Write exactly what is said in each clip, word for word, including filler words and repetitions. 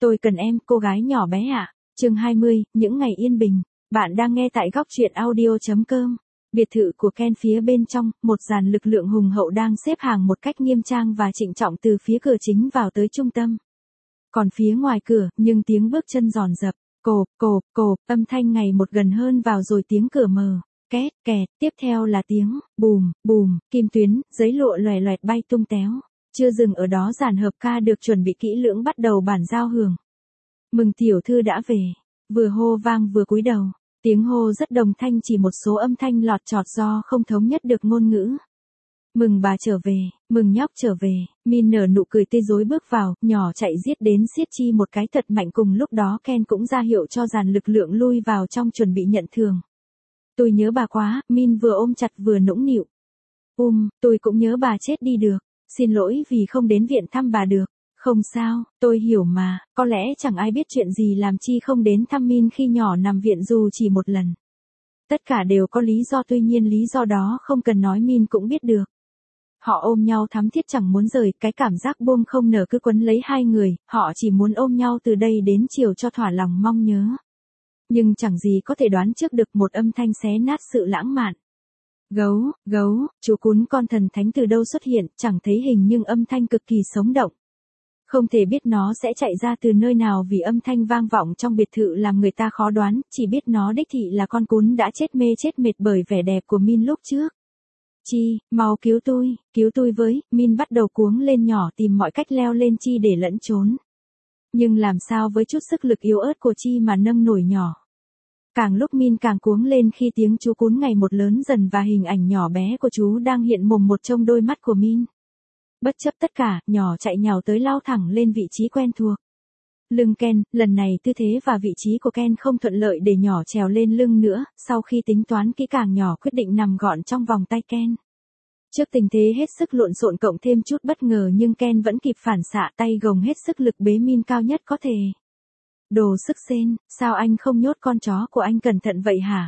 Tôi cần em, cô gái nhỏ bé ạ. Chương hai mươi, những ngày yên bình. Bạn đang nghe tại góc truyện audio chấm com. Biệt thự của Ken phía bên trong, một dàn lực lượng hùng hậu đang xếp hàng một cách nghiêm trang và trịnh trọng từ phía cửa chính vào tới trung tâm. Còn phía ngoài cửa, nhưng tiếng bước chân ròn rập, cộp, cộp, cộp, âm thanh ngày một gần hơn vào rồi tiếng cửa mở, két, kẹt, tiếp theo là tiếng, bùm, bùm, kim tuyến, giấy lụa loè loẹt bay tung téo. Chưa dừng ở đó, dàn hợp ca được chuẩn bị kỹ lưỡng bắt đầu bản giao hưởng. Mừng tiểu thư đã về, vừa hô vang vừa cúi đầu. Tiếng hô rất đồng thanh, chỉ một số âm thanh lọt chọt do không thống nhất được ngôn ngữ. Mừng bà trở về, mừng nhóc trở về. Min nở nụ cười tươi rói bước vào, nhỏ chạy giết đến siết chi một cái thật mạnh. Cùng lúc đó Ken cũng ra hiệu cho dàn lực lượng lui vào trong chuẩn bị nhận thưởng. Tôi nhớ bà quá, Min vừa ôm chặt vừa nũng nịu. Um, tôi cũng nhớ bà chết đi được. Xin lỗi vì không đến viện thăm bà được. Không sao, tôi hiểu mà, có lẽ chẳng ai biết chuyện gì làm chi không đến thăm Min khi nhỏ nằm viện dù chỉ một lần. Tất cả đều có lý do, tuy nhiên lý do đó không cần nói Min cũng biết được. Họ ôm nhau thắm thiết chẳng muốn rời, cái cảm giác buông không nở cứ quấn lấy hai người, họ chỉ muốn ôm nhau từ đây đến chiều cho thỏa lòng mong nhớ. Nhưng chẳng gì có thể đoán trước được một âm thanh xé nát sự lãng mạn. Gấu, gấu, chú cún con thần thánh từ đâu xuất hiện, chẳng thấy hình nhưng âm thanh cực kỳ sống động. Không thể biết nó sẽ chạy ra từ nơi nào vì âm thanh vang vọng trong biệt thự làm người ta khó đoán, chỉ biết nó đích thị là con cún đã chết mê chết mệt bởi vẻ đẹp của Min lúc trước. Chi, mau cứu tôi, cứu tôi với, Min bắt đầu cuống lên nhỏ tìm mọi cách leo lên Chi để lẫn trốn. Nhưng làm sao với chút sức lực yếu ớt của Chi mà nâng nổi nhỏ. Càng lúc Min càng cuống lên khi tiếng chú cún ngày một lớn dần và hình ảnh nhỏ bé của chú đang hiện mồm một trong đôi mắt của Min. Bất chấp tất cả, nhỏ chạy nhào tới lao thẳng lên vị trí quen thuộc. Lưng Ken, lần này tư thế và vị trí của Ken không thuận lợi để nhỏ trèo lên lưng nữa, sau khi tính toán kỹ càng nhỏ quyết định nằm gọn trong vòng tay Ken. Trước tình thế hết sức lộn xộn cộng thêm chút bất ngờ nhưng Ken vẫn kịp phản xạ, tay gồng hết sức lực bế Min cao nhất có thể. Đồ sức sên, sao anh không nhốt con chó của anh cẩn thận vậy hả?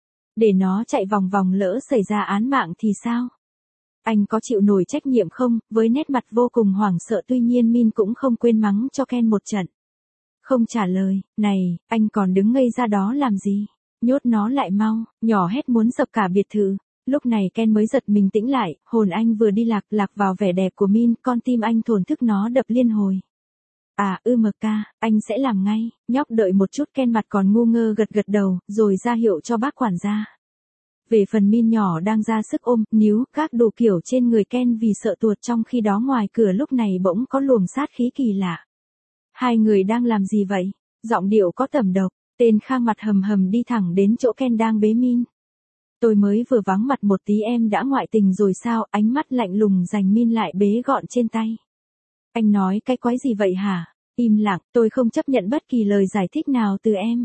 Để nó chạy vòng vòng lỡ xảy ra án mạng thì sao? Anh có chịu nổi trách nhiệm không? Với nét mặt vô cùng hoảng sợ, tuy nhiên Min cũng không quên mắng cho Ken một trận. Không trả lời, này, anh còn đứng ngây ra đó làm gì? Nhốt nó lại mau, nhỏ hét muốn sập cả biệt thự. Lúc này Ken mới giật mình tĩnh lại, hồn anh vừa đi lạc lạc vào vẻ đẹp của Min, con tim anh thổn thức nó đập liên hồi. À, ư mờ ca, anh sẽ làm ngay, nhóc đợi một chút. Ken mặt còn ngu ngơ gật gật đầu, rồi ra hiệu cho bác quản gia. Về phần Min nhỏ đang ra sức ôm, níu, các đồ kiểu trên người Ken vì sợ tuột, trong khi đó ngoài cửa lúc này bỗng có luồng sát khí kỳ lạ. Hai người đang làm gì vậy? Giọng điệu có tẩm độc, tên Khang mặt hầm hầm đi thẳng đến chỗ Ken đang bế Min. Tôi mới vừa vắng mặt một tí em đã ngoại tình rồi sao? Ánh mắt lạnh lùng giành Min lại bế gọn trên tay. Anh nói cái quái gì vậy hả? Im lặng, tôi không chấp nhận bất kỳ lời giải thích nào từ em.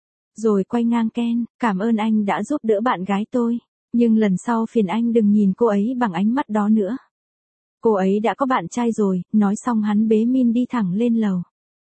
Rồi quay ngang Ken, cảm ơn anh đã giúp đỡ bạn gái tôi, nhưng lần sau phiền anh đừng nhìn cô ấy bằng ánh mắt đó nữa. Cô ấy đã có bạn trai rồi, nói xong hắn bế Min đi thẳng lên lầu.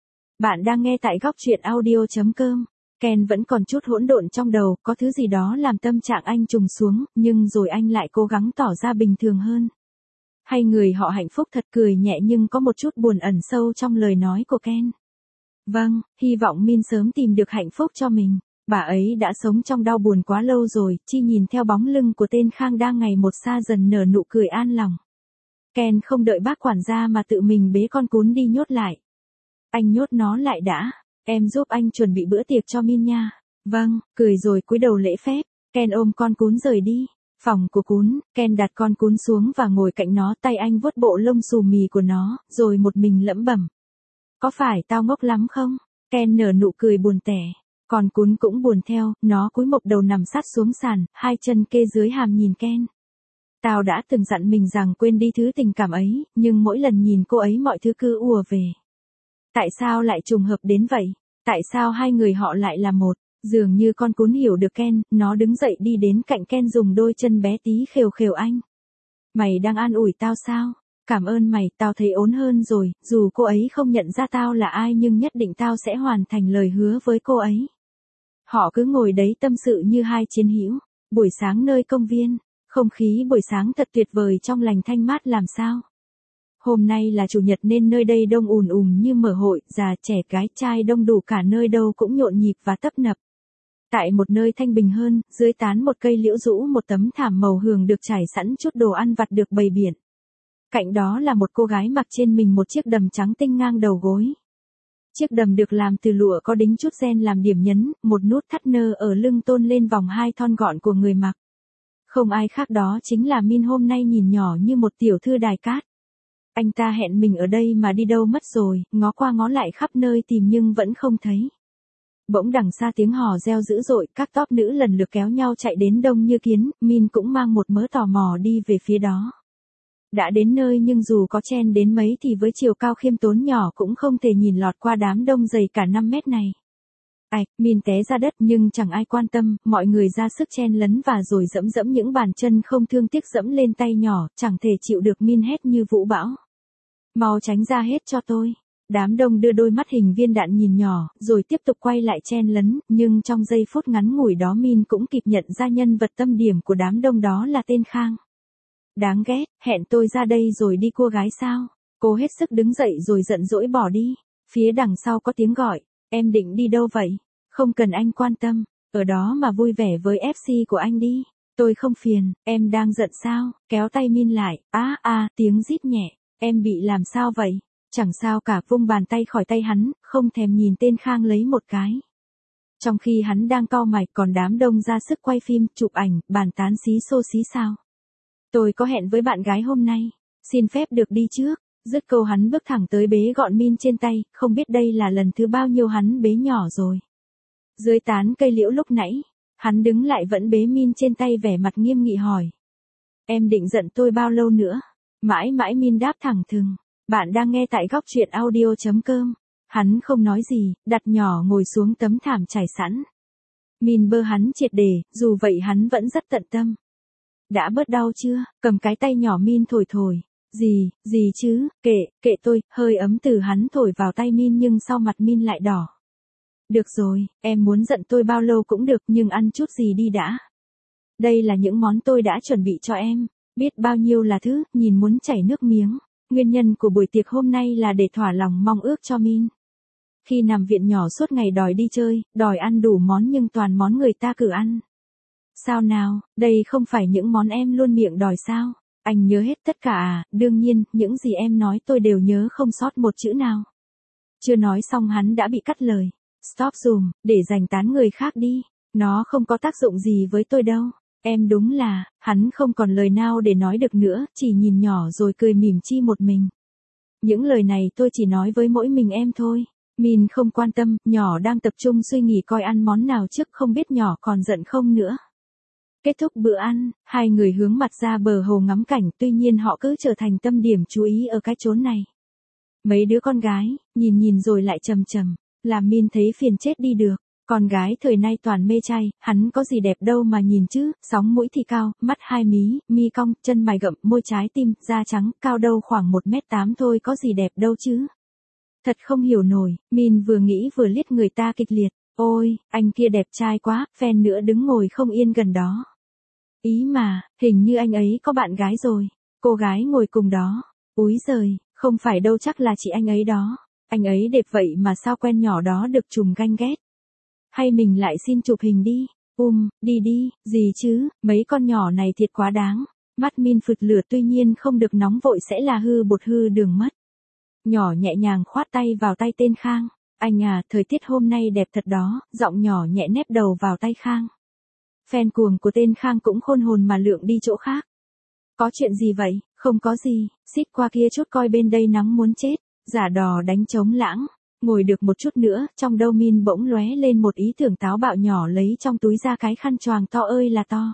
Bạn đang nghe tại góc truyện audio chấm com. Ken vẫn còn chút hỗn độn trong đầu, có thứ gì đó làm tâm trạng anh trùng xuống, nhưng rồi anh lại cố gắng tỏ ra bình thường hơn. Hay người họ hạnh phúc thật, cười nhẹ nhưng có một chút buồn ẩn sâu trong lời nói của Ken. Vâng, hy vọng Min sớm tìm được hạnh phúc cho mình. Bà ấy đã sống trong đau buồn quá lâu rồi. Chi nhìn theo bóng lưng của tên Khang đang ngày một xa dần nở nụ cười an lòng. Ken không đợi bác quản gia mà tự mình bế con cún đi nhốt lại. Anh nhốt nó lại đã. Em giúp anh chuẩn bị bữa tiệc cho Min nha. Vâng, cười rồi cúi đầu lễ phép. Ken ôm con cún rời đi. Phòng của cún, Ken đặt con cún xuống và ngồi cạnh nó, tay anh vuốt bộ lông xù mì của nó, rồi một mình lẩm bẩm. Có phải tao ngốc lắm không? Ken nở nụ cười buồn tẻ. Con cún cũng buồn theo, nó cúi mộc đầu nằm sát xuống sàn, hai chân kê dưới hàm nhìn Ken. Tao đã từng dặn mình rằng quên đi thứ tình cảm ấy, nhưng mỗi lần nhìn cô ấy mọi thứ cứ ùa về. Tại sao lại trùng hợp đến vậy? Tại sao hai người họ lại là một? Dường như con cún hiểu được Ken, nó đứng dậy đi đến cạnh Ken dùng đôi chân bé tí khều khều anh. Mày đang an ủi tao sao? Cảm ơn mày, tao thấy ổn hơn rồi, dù cô ấy không nhận ra tao là ai nhưng nhất định tao sẽ hoàn thành lời hứa với cô ấy. Họ cứ ngồi đấy tâm sự như hai chiến hữu. Buổi sáng nơi công viên, không khí buổi sáng thật tuyệt vời, trong lành thanh mát làm sao. Hôm nay là chủ nhật nên nơi đây đông ùn ùm như mở hội, già trẻ gái trai đông đủ cả nơi đâu cũng nhộn nhịp và tấp nập. Tại một nơi thanh bình hơn, dưới tán một cây liễu rũ một tấm thảm màu hường được trải sẵn chút đồ ăn vặt được bày biện. Cạnh đó là một cô gái mặc trên mình một chiếc đầm trắng tinh ngang đầu gối. Chiếc đầm được làm từ lụa có đính chút ren làm điểm nhấn, một nút thắt nơ ở lưng tôn lên vòng hai thon gọn của người mặc. Không ai khác đó chính là Min, hôm nay nhìn nhỏ như một tiểu thư đài cát. Anh ta hẹn mình ở đây mà đi đâu mất rồi, ngó qua ngó lại khắp nơi tìm nhưng vẫn không thấy. Bỗng đằng xa tiếng hò reo dữ dội, các tốp nữ lần lượt kéo nhau chạy đến đông như kiến, Min cũng mang một mớ tò mò đi về phía đó. Đã đến nơi nhưng dù có chen đến mấy thì với chiều cao khiêm tốn nhỏ cũng không thể nhìn lọt qua đám đông dày cả năm mét này. Ạch, Min té ra đất nhưng chẳng ai quan tâm, mọi người ra sức chen lấn và rồi dẫm dẫm những bàn chân không thương tiếc dẫm lên tay nhỏ, chẳng thể chịu được. Min hét như vũ bão. Mau tránh ra hết cho tôi. Đám đông đưa đôi mắt hình viên đạn nhìn nhỏ, rồi tiếp tục quay lại chen lấn, nhưng trong giây phút ngắn ngủi đó Min cũng kịp nhận ra nhân vật tâm điểm của đám đông đó là tên Khang. Đáng ghét, hẹn tôi ra đây rồi đi cua gái sao? Cô hết sức đứng dậy rồi giận dỗi bỏ đi. Phía đằng sau có tiếng gọi, em định đi đâu vậy? Không cần anh quan tâm, ở đó mà vui vẻ với ép xê của anh đi. Tôi không phiền, em đang giận sao? Kéo tay Min lại, á à, tiếng rít nhẹ, em bị làm sao vậy? Chẳng sao cả, vung bàn tay khỏi tay hắn, không thèm nhìn tên Khang lấy một cái. Trong khi hắn đang cau mày còn đám đông ra sức quay phim, chụp ảnh, bàn tán xí xô xí xao. Tôi có hẹn với bạn gái hôm nay, xin phép được đi trước. Dứt câu hắn bước thẳng tới bế gọn Min trên tay, không biết đây là lần thứ bao nhiêu hắn bế nhỏ rồi. Dưới tán cây liễu lúc nãy, hắn đứng lại vẫn bế Min trên tay vẻ mặt nghiêm nghị hỏi. Em định giận tôi bao lâu nữa? Mãi mãi Min đáp thẳng thừng. Bạn đang nghe tại góc truyện audio chấm com. Hắn không nói gì, đặt nhỏ ngồi xuống tấm thảm trải sẵn. Min bơ hắn triệt để, dù vậy hắn vẫn rất tận tâm. Đã bớt đau chưa? Cầm cái tay nhỏ Min thổi thổi. Gì, gì chứ, kệ, kệ tôi, hơi ấm từ hắn thổi vào tay Min nhưng sau mặt Min lại đỏ. Được rồi, em muốn giận tôi bao lâu cũng được nhưng ăn chút gì đi đã. Đây là những món tôi đã chuẩn bị cho em, biết bao nhiêu là thứ, nhìn muốn chảy nước miếng. Nguyên nhân của buổi tiệc hôm nay là để thỏa lòng mong ước cho Min. Khi nằm viện nhỏ suốt ngày đòi đi chơi, đòi ăn đủ món nhưng toàn món người ta cử ăn. Sao nào, đây không phải những món em luôn miệng đòi sao? Anh nhớ hết tất cả à, đương nhiên, những gì em nói tôi đều nhớ không sót một chữ nào. Chưa nói xong hắn đã bị cắt lời. Stop dùm, để dành tán người khác đi. Nó không có tác dụng gì với tôi đâu. Em đúng là, hắn không còn lời nào để nói được nữa, chỉ nhìn nhỏ rồi cười mỉm chi một mình. Những lời này tôi chỉ nói với mỗi mình em thôi. Min không quan tâm, nhỏ đang tập trung suy nghĩ coi ăn món nào trước, không biết nhỏ còn giận không nữa. Kết thúc bữa ăn, hai người hướng mặt ra bờ hồ ngắm cảnh, tuy nhiên họ cứ trở thành tâm điểm chú ý ở cái chốn này. Mấy đứa con gái, nhìn nhìn rồi lại trầm trầm, làm Min thấy phiền chết đi được. Con gái thời nay toàn mê trai, hắn có gì đẹp đâu mà nhìn chứ, sóng mũi thì cao, mắt hai mí, mi cong, chân mày gậm, môi trái tim, da trắng, cao đâu khoảng một mét tám thôi có gì đẹp đâu chứ. Thật không hiểu nổi, Min vừa nghĩ vừa liếc người ta kịch liệt, ôi, anh kia đẹp trai quá, fan nữa đứng ngồi không yên gần đó. Ý mà, hình như anh ấy có bạn gái rồi, cô gái ngồi cùng đó, úi giời, không phải đâu chắc là chị anh ấy đó, anh ấy đẹp vậy mà sao quen nhỏ đó được trùm ganh ghét. Hay mình lại xin chụp hình đi, um, đi đi, gì chứ, mấy con nhỏ này thiệt quá đáng. Mắt Min phụt lửa tuy nhiên không được nóng vội sẽ là hư bột hư đường mất. Nhỏ nhẹ nhàng khoát tay vào tay tên Khang, anh à, thời tiết hôm nay đẹp thật đó, giọng nhỏ nhẹ nép đầu vào tay Khang. Fan cuồng của tên Khang cũng khôn hồn mà lượn đi chỗ khác. Có chuyện gì vậy, không có gì, xích qua kia chút coi bên đây nắng muốn chết, giả đò đánh trống lãng. Ngồi được một chút nữa, trong đầu Min bỗng lóe lên một ý tưởng táo bạo, nhỏ lấy trong túi ra cái khăn choàng to ơi là to.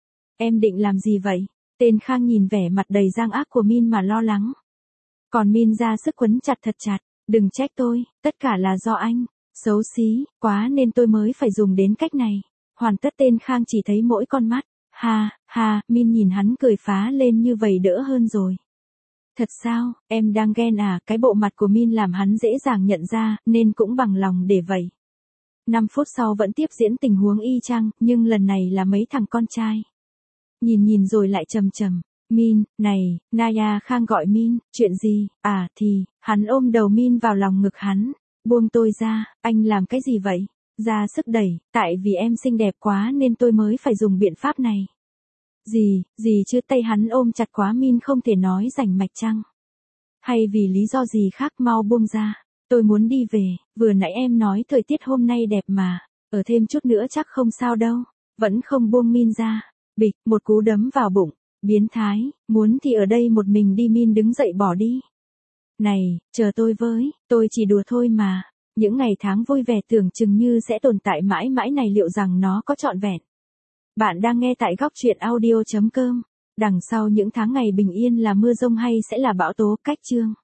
Em định làm gì vậy? Tên Khang nhìn vẻ mặt đầy gian ác của Min mà lo lắng. Còn Min ra sức quấn chặt thật chặt, đừng trách tôi, tất cả là do anh, xấu xí, quá nên tôi mới phải dùng đến cách này. Hoàn tất tên Khang chỉ thấy mỗi con mắt, ha, ha, Min nhìn hắn cười phá lên như vậy đỡ hơn rồi. Thật sao, em đang ghen à, cái bộ mặt của Min làm hắn dễ dàng nhận ra, nên cũng bằng lòng để vậy. năm phút sau vẫn tiếp diễn tình huống y chang, nhưng lần này là mấy thằng con trai. Nhìn nhìn rồi lại trầm trầm, Min, này, Naya Khang gọi Min, chuyện gì, à thì, hắn ôm đầu Min vào lòng ngực hắn, buông tôi ra, anh làm cái gì vậy? Ra sức đẩy, tại vì em xinh đẹp quá nên tôi mới phải dùng biện pháp này. Gì, gì chứ tay hắn ôm chặt quá Min không thể nói rành mạch chăng? Hay vì lý do gì khác mau buông ra, tôi muốn đi về, vừa nãy em nói thời tiết hôm nay đẹp mà, ở thêm chút nữa chắc không sao đâu, vẫn không buông Min ra, bịch, một cú đấm vào bụng, biến thái, muốn thì ở đây một mình đi. Min đứng dậy bỏ đi. Này, chờ tôi với, tôi chỉ đùa thôi mà, những ngày tháng vui vẻ tưởng chừng như sẽ tồn tại mãi mãi này liệu rằng nó có trọn vẹn? Bạn đang nghe tại góc truyện audio chấm com. Đằng sau những tháng ngày bình yên là mưa rông hay sẽ là bão tố? Cách chương